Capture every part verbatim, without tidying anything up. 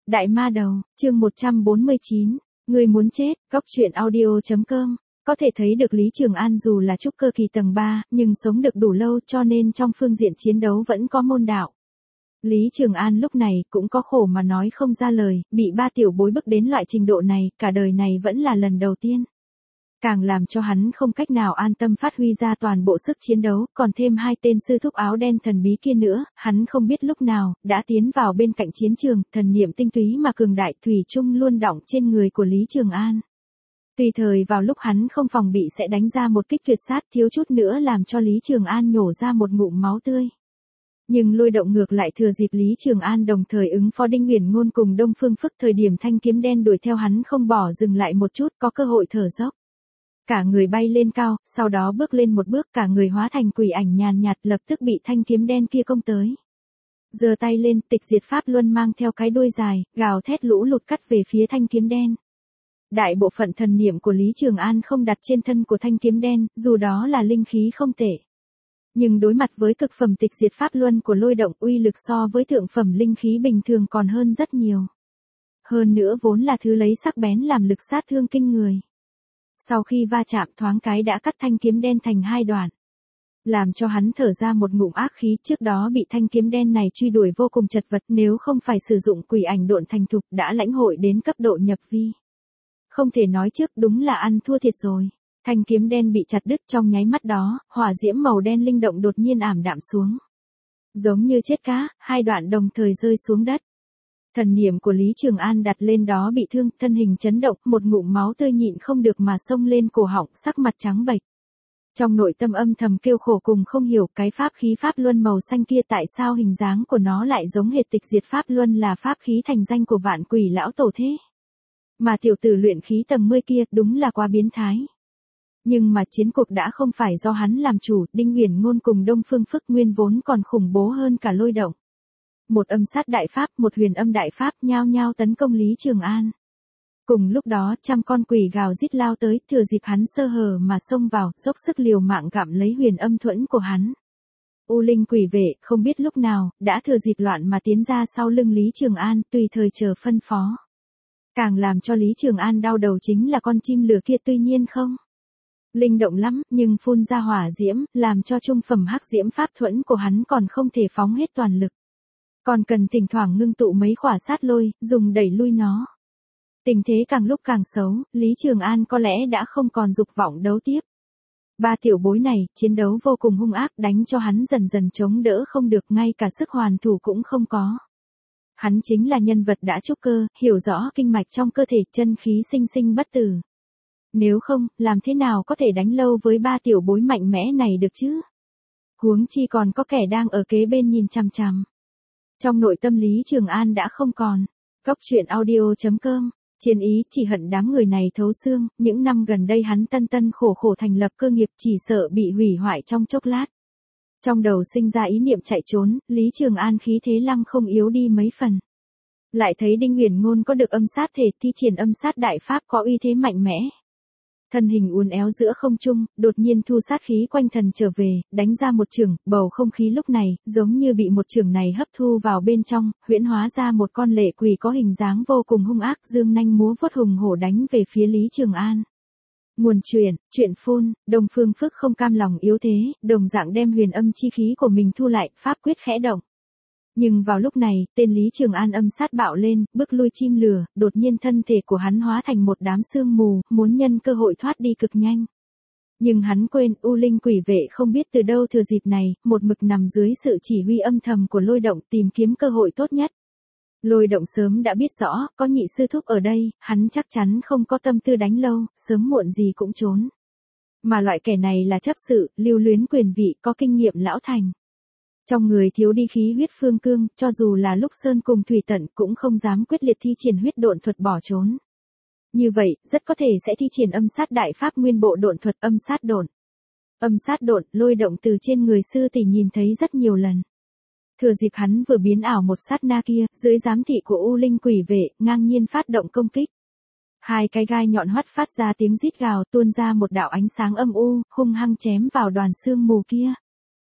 Đại ma đầu, chương một trăm bốn mươi chín, người muốn chết, góc truyện audio.com. Có thể thấy được Lý Trường An dù là trúc cơ kỳ tầng ba, nhưng sống được đủ lâu cho nên trong phương diện chiến đấu vẫn có môn đạo. Lý Trường An lúc này cũng có khổ mà nói không ra lời, bị ba tiểu bối bức đến loại trình độ này, cả đời này vẫn là lần đầu tiên. Càng làm cho hắn không cách nào an tâm phát huy ra toàn bộ sức chiến đấu, còn thêm hai tên sư thúc áo đen thần bí kia nữa, hắn không biết lúc nào, đã tiến vào bên cạnh chiến trường, thần niệm tinh túy mà cường đại thủy chung luôn đọng trên người của Lý Trường An. Tùy thời vào lúc hắn không phòng bị sẽ đánh ra một kích tuyệt sát thiếu chút nữa làm cho Lý Trường An nhổ ra một ngụm máu tươi. Nhưng lôi động ngược lại thừa dịp Lý Trường An đồng thời ứng phó Đinh Uyển Ngôn cùng Đông Phương Phức thời điểm thanh kiếm đen đuổi theo hắn không bỏ dừng lại một chút có cơ hội thở dốc. Cả người bay lên cao, sau đó bước lên một bước cả người hóa thành quỷ ảnh nhàn nhạt lập tức bị thanh kiếm đen kia công tới. Giơ tay lên tịch diệt pháp luân mang theo cái đuôi dài, gào thét lũ lụt cắt về phía thanh kiếm đen. Đại bộ phận thần niệm của Lý Trường An không đặt trên thân của thanh kiếm đen, dù đó là linh khí không tệ. Nhưng đối mặt với cực phẩm tịch diệt pháp luân của lôi động uy lực so với thượng phẩm linh khí bình thường còn hơn rất nhiều. Hơn nữa vốn là thứ lấy sắc bén làm lực sát thương kinh người. Sau khi va chạm thoáng cái đã cắt thanh kiếm đen thành hai đoạn. Làm cho hắn thở ra một ngụm ác khí trước đó bị thanh kiếm đen này truy đuổi vô cùng chật vật nếu không phải sử dụng quỷ ảnh độn thành thục đã lãnh hội đến cấp độ nhập vi. Không thể nói trước đúng là ăn thua thiệt rồi. Thanh kiếm đen bị chặt đứt trong nháy mắt đó, hỏa diễm màu đen linh động đột nhiên ảm đạm xuống. Giống như chết cá, hai đoạn đồng thời rơi xuống đất. Thần niệm của Lý Trường An đặt lên đó bị thương, thân hình chấn động, một ngụm máu tươi nhịn không được mà xông lên cổ họng, sắc mặt trắng bệch. Trong nội tâm âm thầm kêu khổ cùng không hiểu cái pháp khí pháp luân màu xanh kia tại sao hình dáng của nó lại giống hệt tịch diệt pháp luân là pháp khí thành danh của vạn quỷ lão tổ thế. Mà tiểu tử luyện khí tầng mười kia đúng là quá biến thái. Nhưng mà chiến cuộc đã không phải do hắn làm chủ, Đinh Uyển Ngôn cùng Đông Phương Phức nguyên vốn còn khủng bố hơn cả lôi động. Một âm sát đại pháp, một huyền âm đại pháp nhao nhao tấn công Lý Trường An. Cùng lúc đó trăm con quỷ gào rít lao tới, thừa dịp hắn sơ hở mà xông vào, dốc sức liều mạng gặm lấy huyền âm thuẫn của hắn. U Linh quỷ vệ, không biết lúc nào, đã thừa dịp loạn mà tiến ra sau lưng Lý Trường An, tùy thời chờ phân phó. Càng làm cho Lý Trường An đau đầu chính là con chim lửa kia tuy nhiên không. Linh động lắm, nhưng phun ra hỏa diễm, làm cho trung phẩm hắc diễm pháp thuẫn của hắn còn không thể phóng hết toàn lực. Còn cần thỉnh thoảng ngưng tụ mấy khỏa sát lôi, dùng đẩy lui nó. Tình thế càng lúc càng xấu, Lý Trường An có lẽ đã không còn dục vọng đấu tiếp. Ba tiểu bối này, chiến đấu vô cùng hung ác đánh cho hắn dần dần chống đỡ không được ngay cả sức hoàn thủ cũng không có. Hắn chính là nhân vật đã trúc cơ, hiểu rõ kinh mạch trong cơ thể chân khí sinh sinh bất tử. Nếu không, làm thế nào có thể đánh lâu với ba tiểu bối mạnh mẽ này được chứ? Huống chi còn có kẻ đang ở kế bên nhìn chằm chằm. Trong nội tâm Lý Trường An đã không còn. Góc truyện audio.com, chiến ý chỉ hận đám người này thấu xương, những năm gần đây hắn tân tân khổ khổ thành lập cơ nghiệp chỉ sợ bị hủy hoại trong chốc lát. Trong đầu sinh ra ý niệm chạy trốn, Lý Trường An khí thế lăng không yếu đi mấy phần. Lại thấy Đinh Uyển Ngôn có được âm sát thể thi triển âm sát đại pháp có uy thế mạnh mẽ. Thân hình uốn éo giữa không trung, đột nhiên thu sát khí quanh thần trở về, đánh ra một chưởng, bầu không khí lúc này, giống như bị một chưởng này hấp thu vào bên trong, huyễn hóa ra một con lệ quỷ có hình dáng vô cùng hung ác, dương nanh múa vuốt hùng hổ đánh về phía Lý Trường An. Nguồn truyền, chuyện phun, Đông Phương Phức không cam lòng yếu thế, đồng dạng đem huyền âm chi khí của mình thu lại, pháp quyết khẽ động. Nhưng vào lúc này, tên Lý Trường An âm sát bạo lên, bước lui chim lửa, đột nhiên thân thể của hắn hóa thành một đám sương mù, muốn nhân cơ hội thoát đi cực nhanh. Nhưng hắn quên, U Linh quỷ vệ không biết từ đâu thừa dịp này, một mực nằm dưới sự chỉ huy âm thầm của lôi động tìm kiếm cơ hội tốt nhất. Lôi động sớm đã biết rõ, có nhị sư thúc ở đây, hắn chắc chắn không có tâm tư đánh lâu, sớm muộn gì cũng trốn. Mà loại kẻ này là chấp sự, lưu luyến quyền vị, có kinh nghiệm lão thành. Trong người thiếu đi khí huyết phương cương, cho dù là lúc Sơn cùng Thủy Tận cũng không dám quyết liệt thi triển huyết độn thuật bỏ trốn. Như vậy, rất có thể sẽ thi triển âm sát đại pháp nguyên bộ độn thuật âm sát độn. Âm sát độn, lôi động từ trên người sư tỷ nhìn thấy rất nhiều lần. Thừa dịp hắn vừa biến ảo một sát na kia, dưới giám thị của U Linh quỷ vệ, ngang nhiên phát động công kích. Hai cái gai nhọn hoắt phát ra tiếng rít gào tuôn ra một đạo ánh sáng âm u, hung hăng chém vào đoàn xương mù kia.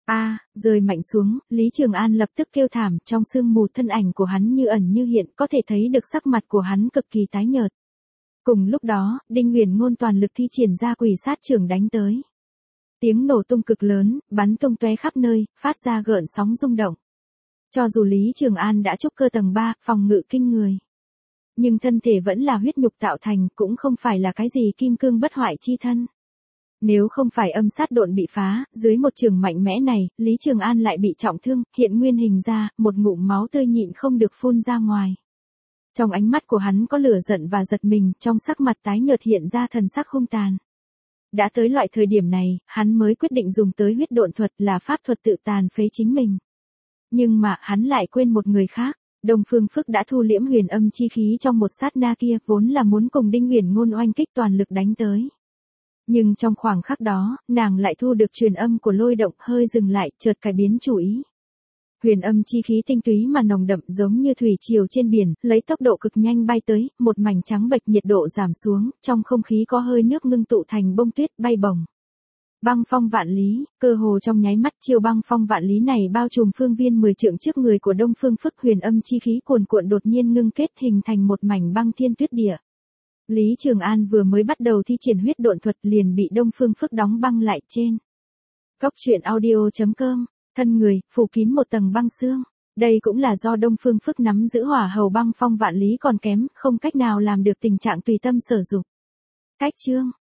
A, rơi mạnh xuống, Lý Trường An lập tức kêu thảm, trong sương mù thân ảnh của hắn như ẩn như hiện, có thể thấy được sắc mặt của hắn cực kỳ tái nhợt. Cùng lúc đó, Đinh Huyền Ngôn toàn lực thi triển ra quỷ sát trưởng đánh tới. Tiếng nổ tung cực lớn, bắn tung tóe khắp nơi, phát ra gợn sóng rung động. Cho dù Lý Trường An đã trúc cơ tầng ba, phòng ngự kinh người, nhưng thân thể vẫn là huyết nhục tạo thành, cũng không phải là cái gì kim cương bất hoại chi thân. Nếu không phải âm sát độn bị phá, dưới một trường mạnh mẽ này, Lý Trường An lại bị trọng thương, hiện nguyên hình ra, một ngụm máu tươi nhịn không được phun ra ngoài. Trong ánh mắt của hắn có lửa giận và giật mình, trong sắc mặt tái nhợt hiện ra thần sắc hung tàn. Đã tới loại thời điểm này, hắn mới quyết định dùng tới huyết độn thuật là pháp thuật tự tàn phế chính mình. Nhưng mà, hắn lại quên một người khác. Đông Phương Phức đã thu liễm huyền âm chi khí trong một sát na kia, vốn là muốn cùng Đinh Huyền Ngôn oanh kích toàn lực đánh tới. Nhưng trong khoảng khắc đó, nàng lại thu được truyền âm của Lôi Động, hơi dừng lại, chợt cải biến chủ ý. Huyền âm chi khí tinh túy mà nồng đậm giống như thủy triều trên biển, lấy tốc độ cực nhanh bay tới, một mảnh trắng bệch, nhiệt độ giảm xuống, trong không khí có hơi nước ngưng tụ thành bông tuyết bay bổng. Băng phong vạn lý, cơ hồ trong nháy mắt, chiêu băng phong vạn lý này bao trùm phương viên mười trượng trước người của Đông Phương Phức, huyền âm chi khí cuồn cuộn đột nhiên ngưng kết hình thành một mảnh băng thiên tuyết địa. Lý Trường An vừa mới bắt đầu thi triển huyết độn thuật liền bị Đông Phương Phức đóng băng lại trên. Cốc truyện audio chấm com, thân người, phủ kín một tầng băng xương. Đây cũng là do Đông Phương Phức nắm giữ hỏa hầu băng phong vạn lý còn kém, không cách nào làm được tình trạng tùy tâm sở dục. Cách chương